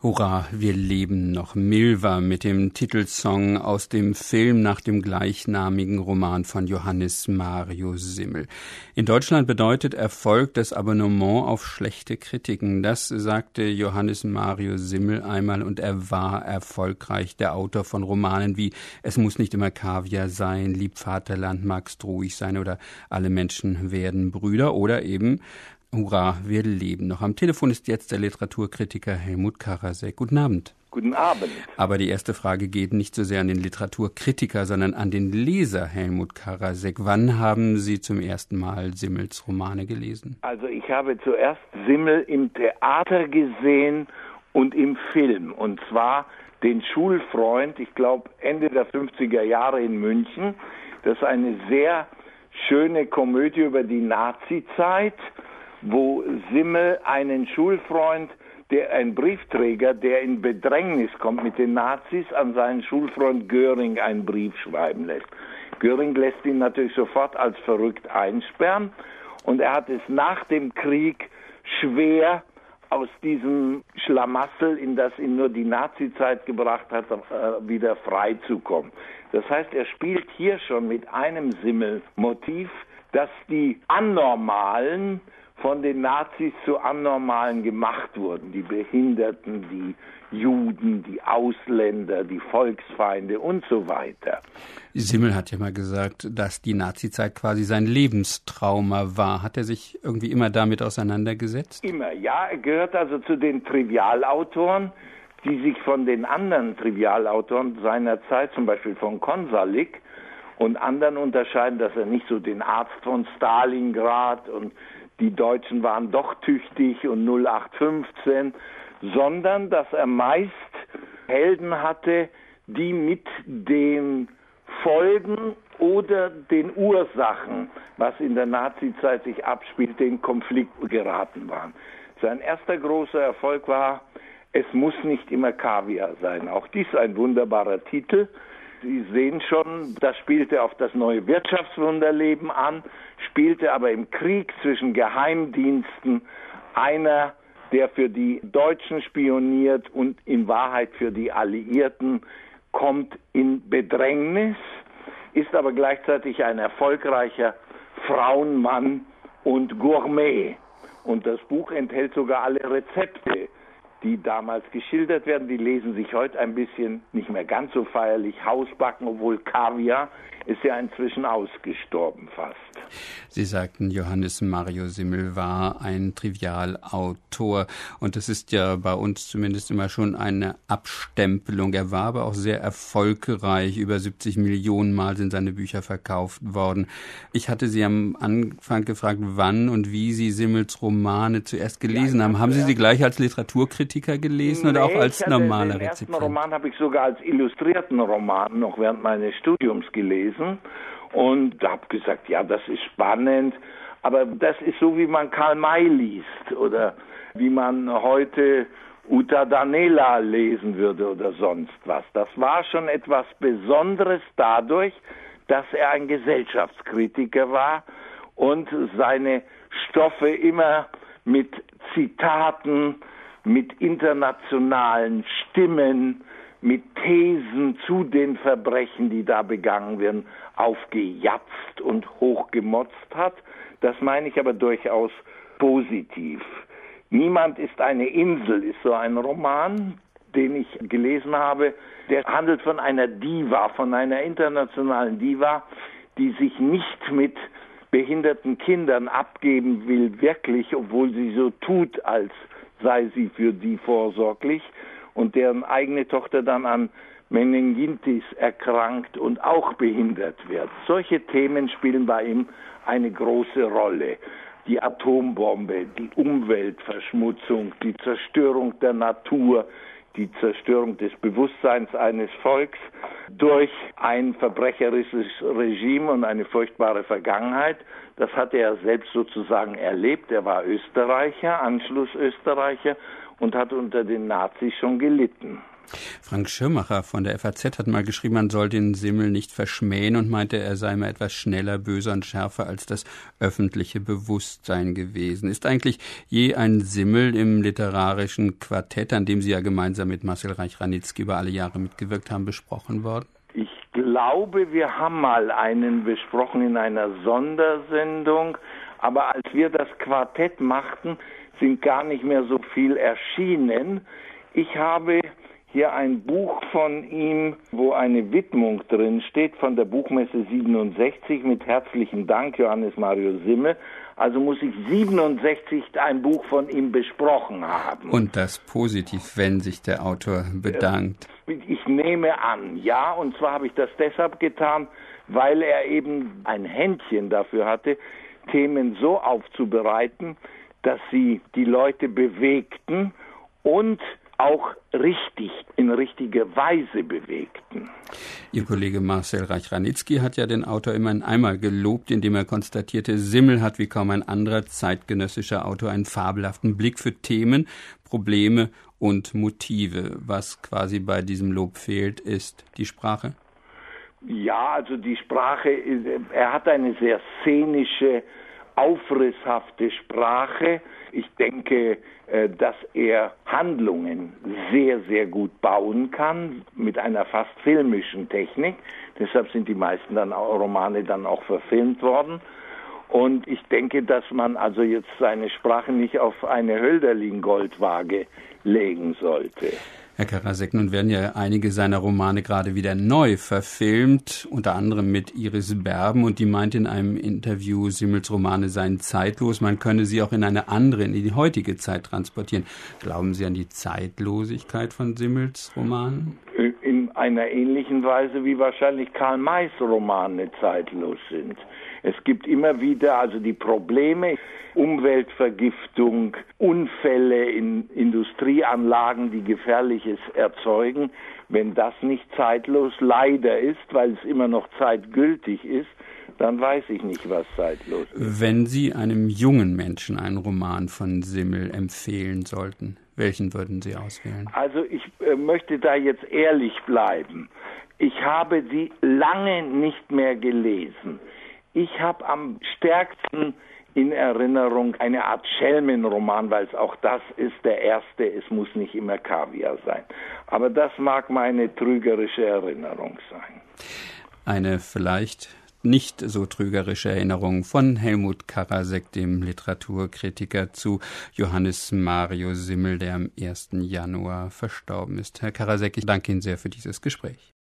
Hurra, wir leben noch. Milva mit dem Titelsong aus dem Film nach dem gleichnamigen Roman von Johannes Mario Simmel. In Deutschland bedeutet Erfolg das Abonnement auf schlechte Kritiken. Das sagte Johannes Mario Simmel einmal und er war erfolgreich. Der Autor von Romanen wie Es muss nicht immer Kaviar sein, Lieb Vaterland, magst ruhig sein oder Alle Menschen werden Brüder oder eben Hurra, wir leben noch. Am Telefon ist jetzt der Literaturkritiker Helmut Karasek. Guten Abend. Guten Abend. Aber die erste Frage geht nicht so sehr an den Literaturkritiker, sondern an den Leser Helmut Karasek. Wann haben Sie zum ersten Mal Simmels Romane gelesen? Also ich habe zuerst Simmel im Theater gesehen und im Film. Und zwar den Schulfreund, ich glaube Ende der 50er Jahre in München. Das ist eine sehr schöne Komödie über die Nazizeit, wo Simmel einen Schulfreund, ein Briefträger, der in Bedrängnis kommt mit den Nazis, an seinen Schulfreund Göring einen Brief schreiben lässt. Göring lässt ihn natürlich sofort als verrückt einsperren und er hat es nach dem Krieg schwer, aus diesem Schlamassel, in das ihn nur die Nazizeit gebracht hat, wieder freizukommen. Das heißt, er spielt hier schon mit einem Simmel-Motiv, dass die Anormalen von den Nazis zu Anormalen gemacht wurden. Die Behinderten, die Juden, die Ausländer, die Volksfeinde und so weiter. Simmel hat ja mal gesagt, dass die Nazizeit quasi sein Lebenstrauma war. Hat er sich irgendwie immer damit auseinandergesetzt? Immer, ja. Er gehört also zu den Trivialautoren, die sich von den anderen Trivialautoren seiner Zeit, zum Beispiel von Konsalik und anderen unterscheiden, dass er nicht so den Arzt von Stalingrad und die Deutschen waren doch tüchtig und 0815, sondern dass er meist Helden hatte, die mit den Folgen oder den Ursachen, was in der Nazizeit sich abspielte, in Konflikt geraten waren. Sein erster großer Erfolg war Es muss nicht immer Kaviar sein. Auch dies ein wunderbarer Titel. Sie sehen schon, das spielte auf das neue Wirtschaftswunderleben an, spielte aber im Krieg zwischen Geheimdiensten. Einer, der für die Deutschen spioniert und in Wahrheit für die Alliierten, kommt in Bedrängnis, ist aber gleichzeitig ein erfolgreicher Frauenmann und Gourmet. Und das Buch enthält sogar alle Rezepte, die damals geschildert werden. Die lesen sich heute ein bisschen nicht mehr ganz so feierlich. Hausbacken, obwohl Kaviar ist ja inzwischen ausgestorben fast. Sie sagten, Johannes Mario Simmel war ein Trivialautor. Und das ist ja bei uns zumindest immer schon eine Abstempelung. Er war aber auch sehr erfolgreich. Über 70 Millionen Mal sind seine Bücher verkauft worden. Ich hatte Sie am Anfang gefragt, wann und wie Sie Simmels Romane zuerst gelesen haben. Haben Sie sie gleich als Literaturkritiker gelesen oder auch als normaler Rezipient? Den ersten Roman habe ich sogar als illustrierten Roman noch während meines Studiums gelesen. Und habe gesagt, ja, das ist spannend, aber das ist so, wie man Karl May liest oder wie man heute Uta Danela lesen würde oder sonst was. Das war schon etwas Besonderes dadurch, dass er ein Gesellschaftskritiker war und seine Stoffe immer mit Zitaten, mit internationalen Stimmen, mit Thesen zu den Verbrechen, die da begangen werden, aufgejatzt und hochgemotzt hat. Das meine ich aber durchaus positiv. Niemand ist eine Insel ist so ein Roman, den ich gelesen habe. Der handelt von einer Diva, von einer internationalen Diva, die sich nicht mit behinderten Kindern abgeben will, wirklich, obwohl sie so tut, als sei sie für die vorsorglich, und deren eigene Tochter dann an Meningitis erkrankt und auch behindert wird. Solche Themen spielen bei ihm eine große Rolle. Die Atombombe, die Umweltverschmutzung, die Zerstörung der Natur, die Zerstörung des Bewusstseins eines Volks durch ein verbrecherisches Regime und eine furchtbare Vergangenheit. Das hatte er selbst sozusagen erlebt. Er war Österreicher, Anschlussösterreicher, und hat unter den Nazis schon gelitten. Frank Schirmacher von der FAZ hat mal geschrieben, man soll den Simmel nicht verschmähen und meinte, er sei immer etwas schneller, böser und schärfer als das öffentliche Bewusstsein gewesen. Ist eigentlich je ein Simmel im literarischen Quartett, an dem Sie ja gemeinsam mit Marcel Reich-Ranitzky über alle Jahre mitgewirkt haben, besprochen worden? Ich glaube, wir haben mal einen besprochen in einer Sondersendung, aber als wir das Quartett machten, sind gar nicht mehr so viel erschienen. Ich habe hier ein Buch von ihm, wo eine Widmung drin steht, von der Buchmesse 67 mit herzlichen Dank, Johannes Mario Simmel. Also muss ich 67 ein Buch von ihm besprochen haben. Und das positiv, wenn sich der Autor bedankt. Ich nehme an, ja, und zwar habe ich das deshalb getan, weil er eben ein Händchen dafür hatte, Themen so aufzubereiten, dass sie die Leute bewegten und auch richtig, in richtige Weise bewegten. Ihr Kollege Marcel Reich-Ranitzky hat ja den Autor immerhin einmal gelobt, indem er konstatierte, Simmel hat wie kaum ein anderer zeitgenössischer Autor einen fabelhaften Blick für Themen, Probleme und Motive. Was quasi bei diesem Lob fehlt, ist die Sprache. Ja, also die Sprache, er hat eine sehr szenische, aufrisshafte Sprache. Ich denke, dass er Handlungen sehr, sehr gut bauen kann mit einer fast filmischen Technik. Deshalb sind die meisten Romane dann auch verfilmt worden. Und ich denke, dass man also jetzt seine Sprache nicht auf eine Hölderlin-Goldwaage legen sollte. Herr Karasek, nun werden ja einige seiner Romane gerade wieder neu verfilmt, unter anderem mit Iris Berben, und die meint in einem Interview, Simmels Romane seien zeitlos, man könne sie auch in eine andere, in die heutige Zeit transportieren. Glauben Sie an die Zeitlosigkeit von Simmels Romanen? In einer ähnlichen Weise, wie wahrscheinlich Karl Mays Romane zeitlos sind. Es gibt immer wieder also die Probleme, Umweltvergiftung, Unfälle in Industrieanlagen, die Gefährliches erzeugen. Wenn das nicht zeitlos leider ist, weil es immer noch zeitgültig ist, dann weiß ich nicht, was zeitlos ist. Wenn Sie einem jungen Menschen einen Roman von Simmel empfehlen sollten, welchen würden Sie auswählen? Also ich möchte da jetzt ehrlich bleiben. Ich habe sie lange nicht mehr gelesen. Ich habe am stärksten in Erinnerung eine Art Schelmenroman, weil es auch das ist, der erste, es muss nicht immer Kaviar sein. Aber das mag meine trügerische Erinnerung sein. Eine vielleicht nicht so trügerische Erinnerung von Helmut Karasek, dem Literaturkritiker, zu Johannes Mario Simmel, der am 1. Januar verstorben ist. Herr Karasek, ich danke Ihnen sehr für dieses Gespräch.